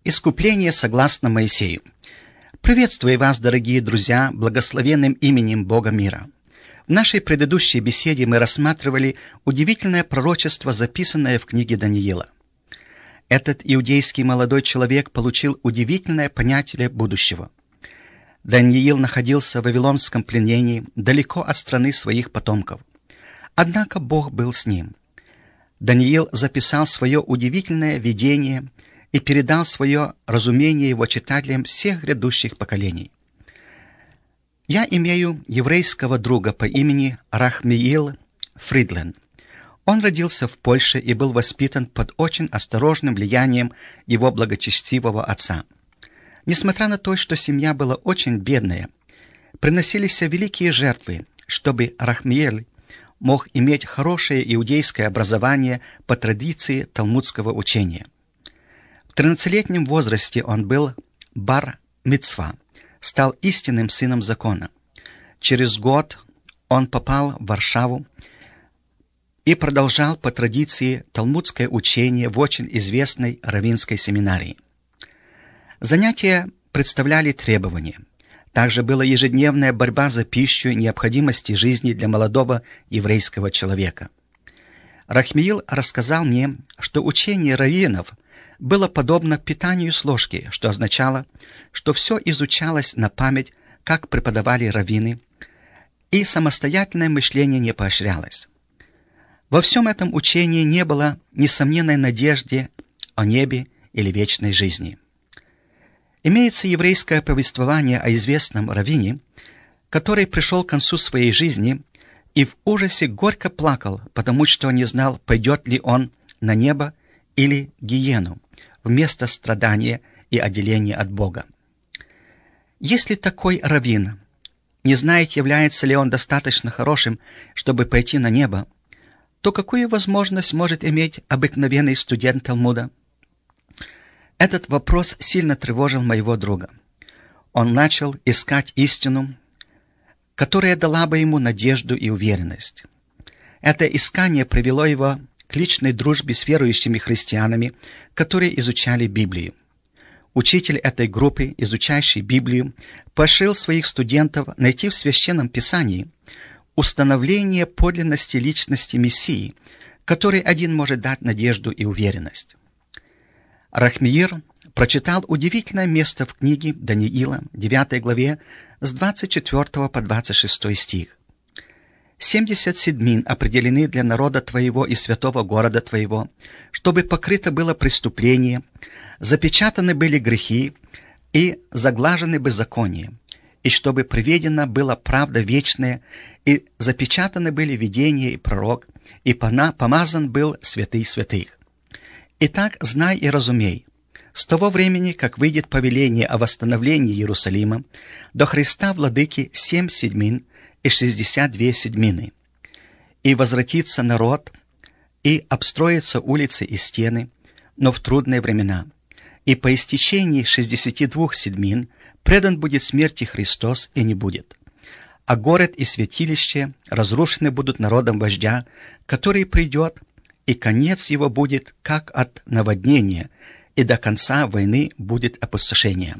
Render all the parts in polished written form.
Искупление согласно Моисею. Приветствую вас, дорогие друзья, благословенным именем Бога мира. В нашей предыдущей беседе мы рассматривали удивительное пророчество, записанное в книге Даниила. Этот иудейский молодой человек получил удивительное понятие будущего. Даниил находился в вавилонском пленении, далеко от страны своих потомков. Однако Бог был с ним. Даниил записал свое удивительное видение и передал свое разумение его читателям всех грядущих поколений. Я имею еврейского друга по имени Рахмиил Фридлен. Он родился в Польше и был воспитан под очень осторожным влиянием его благочестивого отца. Несмотря на то, что семья была очень бедная, приносились великие жертвы, чтобы Рахмиил мог иметь хорошее иудейское образование по традиции талмудского учения. В 13-летнем возрасте он был бар-мицва, стал истинным сыном закона. Через год он попал в Варшаву и продолжал по традиции талмудское учение в очень известной раввинской семинарии. Занятия представляли требования. Также была ежедневная борьба за пищу и необходимости жизни для молодого еврейского человека. Рахмиил рассказал мне, что учение раввинов было подобно питанию с ложки, что означало, что все изучалось на память, как преподавали раввины, и самостоятельное мышление не поощрялось. Во всем этом учении не было несомненной надежды о небе или вечной жизни. Имеется еврейское повествование о известном раввине, который пришел к концу своей жизни и в ужасе горько плакал, потому что не знал, пойдет ли он на небо или гиену, вместо страдания и отделения от Бога. Если такой раввин не знает, является ли он достаточно хорошим, чтобы пойти на небо, то какую возможность может иметь обыкновенный студент Талмуда? Этот вопрос сильно тревожил моего друга. Он начал искать истину, которая дала бы ему надежду и уверенность. Это искание привело его к личной дружбе с верующими христианами, которые изучали Библию. Учитель этой группы, изучающий Библию, поощрил своих студентов найти в Священном Писании установление подлинности личности Мессии, который один может дать надежду и уверенность. Рахмиил прочитал удивительное место в книге Даниила, 9 главе, с 24 по 26 стих. 70 седмин определены для народа твоего и святого города твоего, чтобы покрыто было преступление, запечатаны были грехи и заглажены беззакония, и чтобы приведена была правда вечная, и запечатаны были видения и пророк, и помазан был святый святых. Итак, знай и разумей, с того времени, как выйдет повеление о восстановлении Иерусалима, до Христа Владыки 7 седмин и 62 седмины, и возвратится народ, и обстроятся улицы и стены, но в трудные времена, и по истечении 62 седмин предан будет смерти Христос и не будет. А город и святилище разрушены будут народом вождя, который придет, и конец его будет, как от наводнения, и до конца войны будет опустошение.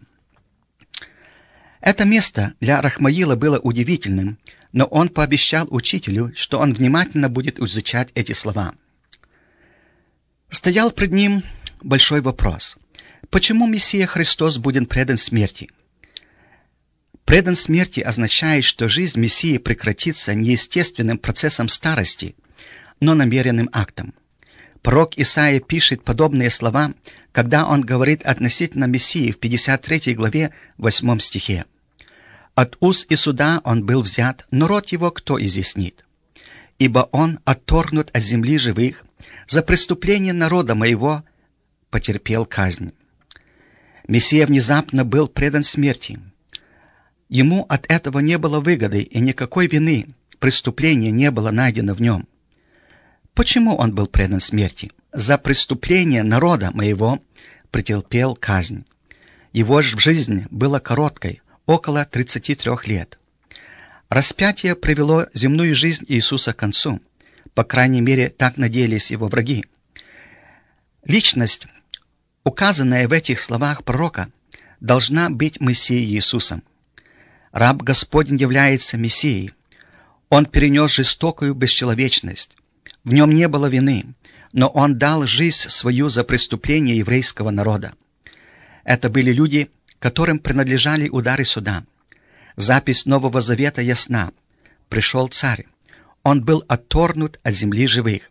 Это место для Рахмаила было удивительным, но он пообещал учителю, что он внимательно будет изучать эти слова. Стоял пред ним большой вопрос. Почему Мессия Христос будет предан смерти? Предан смерти означает, что жизнь Мессии прекратится не естественным процессом старости, но намеренным актом. Пророк Исаия пишет подобные слова, когда он говорит относительно Мессии в 53 главе 8 стихе. «От уз и суда он был взят, но род его кто изъяснит? Ибо он отторгнут от земли живых, за преступление народа моего потерпел казнь». Мессия внезапно был предан смерти. Ему от этого не было выгоды, и никакой вины, преступления не было найдено в нем. Почему он был предан смерти? За преступление народа моего претерпел казнь. Его жизнь была короткой, около 33 лет. Распятие привело земную жизнь Иисуса к концу. По крайней мере, так надеялись его враги. Личность указанная в этих словах пророка, должна быть Мессией Иисусом. Раб Господень является Мессией. Он перенес жестокую бесчеловечность. В нем не было вины, но он дал жизнь свою за преступление еврейского народа. Это были люди, которым принадлежали удары суда. Запись Нового Завета ясна. Пришел царь. Он был отторгнут от земли живых.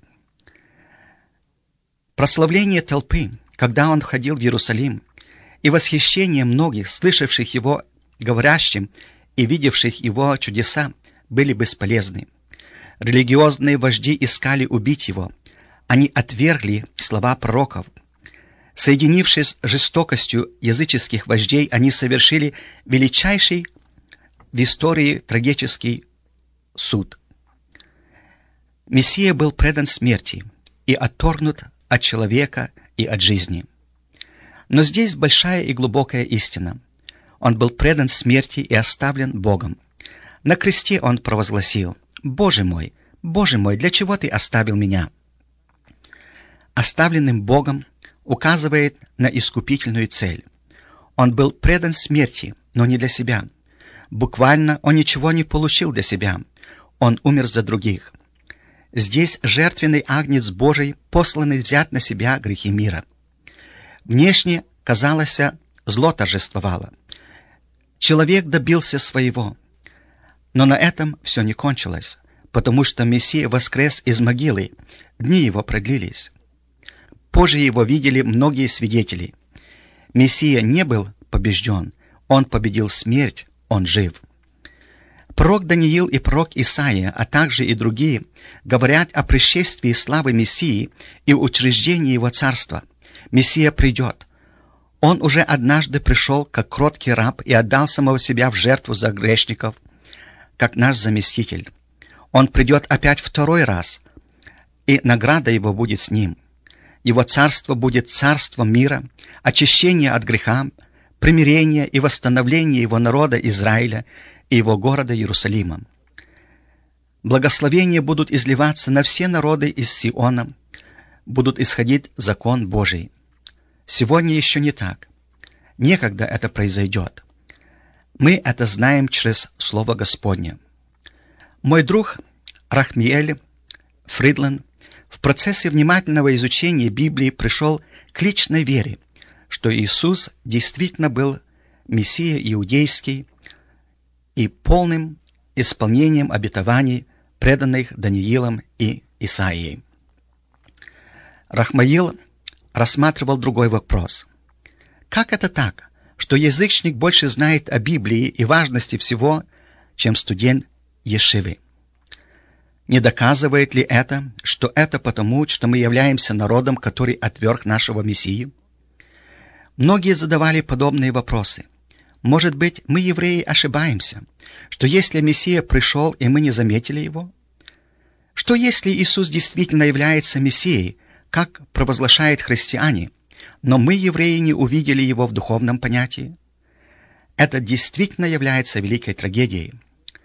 Прославление толпы, когда он входил в Иерусалим, и восхищение многих, слышавших его говорящим и видевших его чудеса, были бесполезны. Религиозные вожди искали убить его. Они отвергли слова пророков. Соединившись с жестокостью языческих вождей, они совершили величайший в истории трагический суд. Мессия был предан смерти и отторгнут от человека и от жизни. Но здесь большая и глубокая истина. Он был предан смерти и оставлен Богом. На кресте он провозгласил: Боже мой, для чего ты оставил меня?» Оставленным Богом указывает на искупительную цель. Он был предан смерти, но не для себя. Буквально он ничего не получил для себя. Он умер за других. Здесь жертвенный агнец Божий, посланный взять на себя грехи мира. Внешне, казалось, зло торжествовало. Человек добился своего. Но на этом все не кончилось, потому что Мессия воскрес из могилы, дни его продлились. Позже его видели многие свидетели. Мессия не был побежден, он победил смерть, он жив. Пророк Даниил и пророк Исаия, а также и другие, говорят о пришествии славы Мессии и учреждении его царства. Мессия придет. Он уже однажды пришел как кроткий раб и отдал самого себя в жертву за грешников, как наш заместитель. Он придет опять второй раз, и награда его будет с ним. Его царство будет царством мира, очищения от греха, примирения и восстановления его народа Израиля и его города Иерусалима. Благословения будут изливаться на все народы из Сиона, будут исходить закон Божий. Сегодня еще не так. Некогда это произойдет. Мы это знаем через Слово Господне. Мой друг Рахмиэль Фридланд в процессе внимательного изучения Библии пришел к личной вере, что Иисус действительно был Мессия иудейский и полным исполнением обетований, преданных Даниилом и Исаией. Рахмаил рассматривал другой вопрос. Как это так, что язычник больше знает о Библии и важности всего, чем студент ешивы? Не доказывает ли это, что это потому, что мы являемся народом, который отверг нашего Мессию? Многие задавали подобные вопросы. Может быть, мы, евреи, ошибаемся, что если Мессия пришел, и мы не заметили его? Что если Иисус действительно является Мессией, как провозглашают христиане, но мы, евреи, не увидели его в духовном понятии? Это действительно является великой трагедией.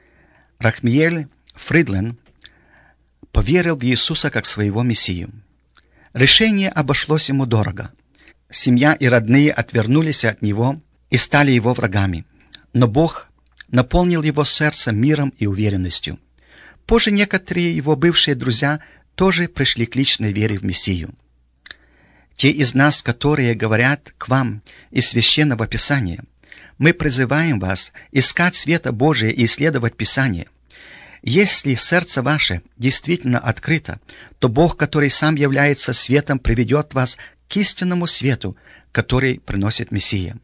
Рахмиэль Фридланд поверил в Иисуса как своего Мессию. Решение обошлось ему дорого. Семья и родные отвернулись от него и стали его врагами. Но Бог наполнил его сердце миром и уверенностью. Позже некоторые его бывшие друзья тоже пришли к личной вере в Мессию. Те из нас, которые говорят к вам из Священного Писания, мы призываем вас искать света Божия и исследовать Писание. Если сердце ваше действительно открыто, то Бог, который сам является светом, приведет вас к истинному свету, который приносит Мессия.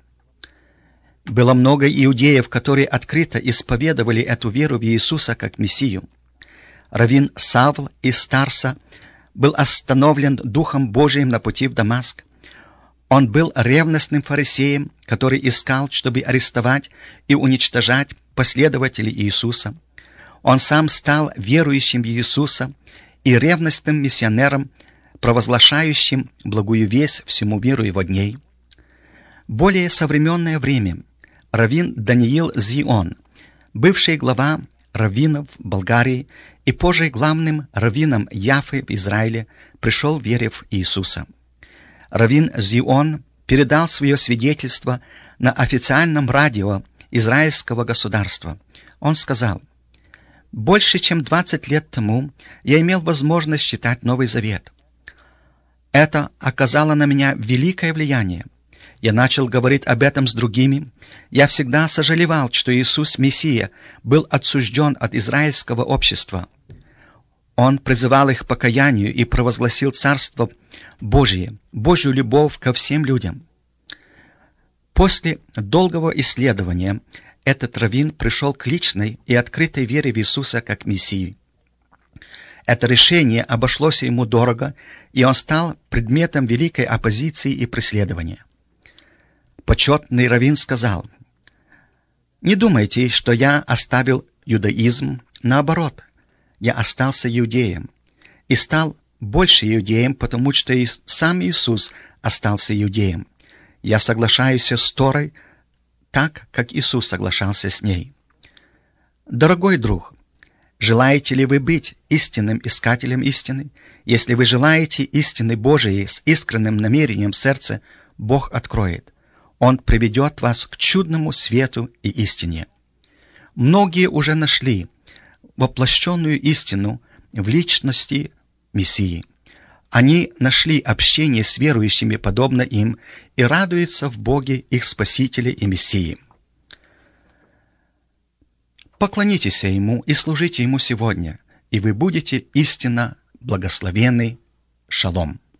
Было много иудеев, которые открыто исповедовали эту веру в Иисуса как Мессию. Раввин Савл из Тарса был остановлен Духом Божиим на пути в Дамаск. Он был ревностным фарисеем, который искал, чтобы арестовать и уничтожать последователей Иисуса. Он сам стал верующим в Иисуса и ревностным миссионером, провозглашающим благую весть всему миру его дней. Более современное время раввин Даниил Зион, бывший глава раввинов в Болгарии и позже главным раввином Яфы в Израиле, пришел в вере в Иисуса. Раввин Зион передал свое свидетельство на официальном радио израильского государства. Он сказал: «Больше чем 20 лет тому я имел возможность читать Новый Завет. Это оказало на меня великое влияние. Я начал говорить об этом с другими. Я всегда сожалевал, что Иисус Мессия был отсужден от израильского общества. Он призывал их к покаянию и провозгласил Царство Божие, Божью любовь ко всем людям». После долгого исследования этот раввин пришел к личной и открытой вере в Иисуса как Мессию. Это решение обошлось ему дорого, и он стал предметом великой оппозиции и преследования. Почетный раввин сказал: «Не думайте, что я оставил иудаизм. Наоборот, я остался иудеем и стал больше иудеем, потому что и сам Иисус остался иудеем. Я соглашаюсь с Торой так, как Иисус соглашался с ней». Дорогой друг, желаете ли вы быть истинным искателем истины? Если вы желаете истины Божией с искренним намерением в сердце, Бог откроет. Он приведет вас к чудному свету и истине. Многие уже нашли воплощенную истину в личности Мессии. Они нашли общение с верующими, подобно им, и радуются в Боге их Спасителя и Мессии. Поклонитесь Ему и служите Ему сегодня, и вы будете истинно благословенны. Шалом.